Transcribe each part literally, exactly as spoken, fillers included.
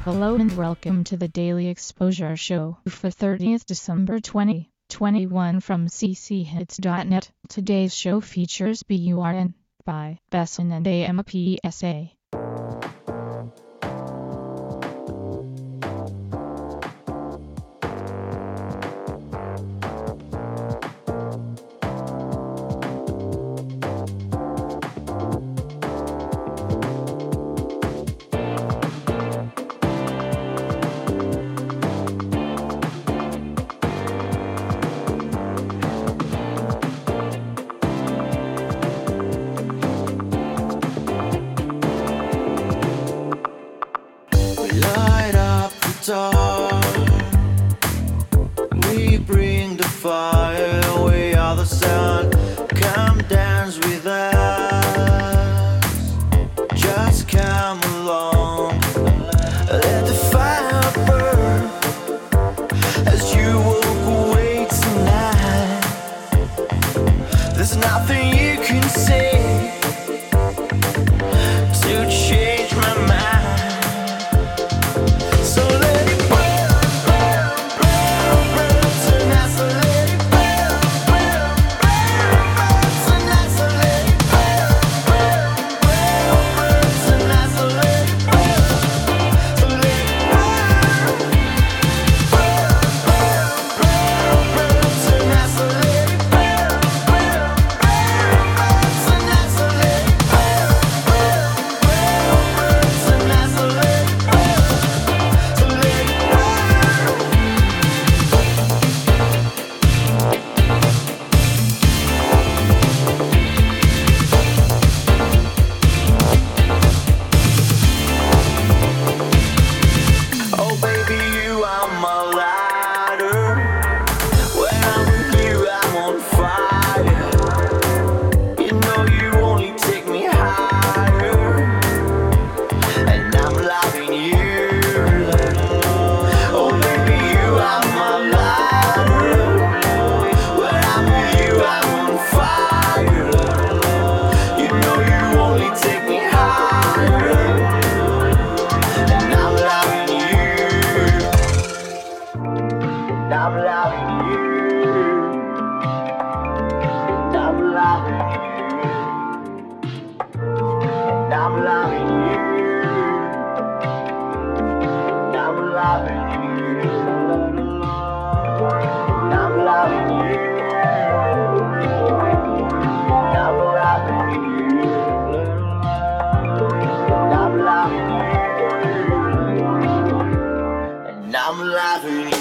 Hello and welcome to the Daily Exposure Show for thirtieth December twenty twenty-one from c c hits dot net. Today's show features Burn by Besson and A M P S A. We bring the fire, we are the sun. Come dance with us. Just come along. Let the fire burn as you walk away tonight. There's nothing you can say to change my mind. I'm loving you. I'm loving you. I'm loving you. I'm loving you. I'm loving you. I'm loving you. I'm loving you. And I'm loving you.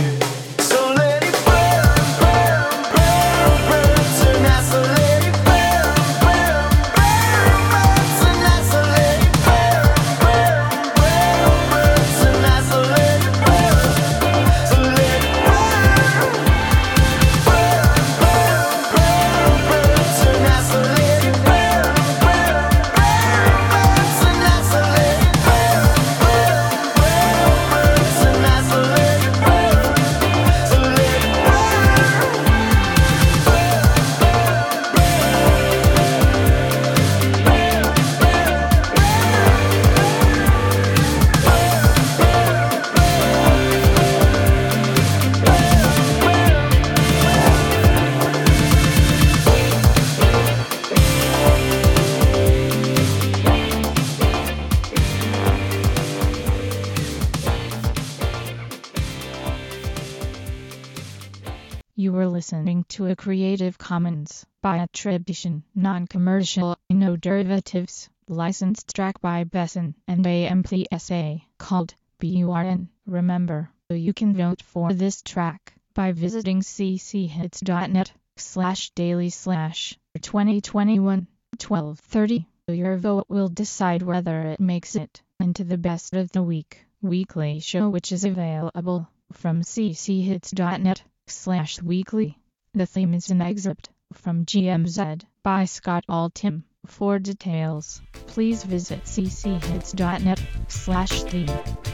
You were listening to a Creative Commons by attribution, non-commercial, no derivatives, licensed track by Besson and A M P S A called Burn. Remember, you can vote for this track by visiting c c hits dot net slash daily slash twenty twenty-one twelve thirty. Your vote will decide whether it makes it into the best of the week weekly show, which is available from c c hits dot net slash weekly. The theme is an excerpt from G M Z by Scott Altham. For details, please visit c c hits dot net slash theme.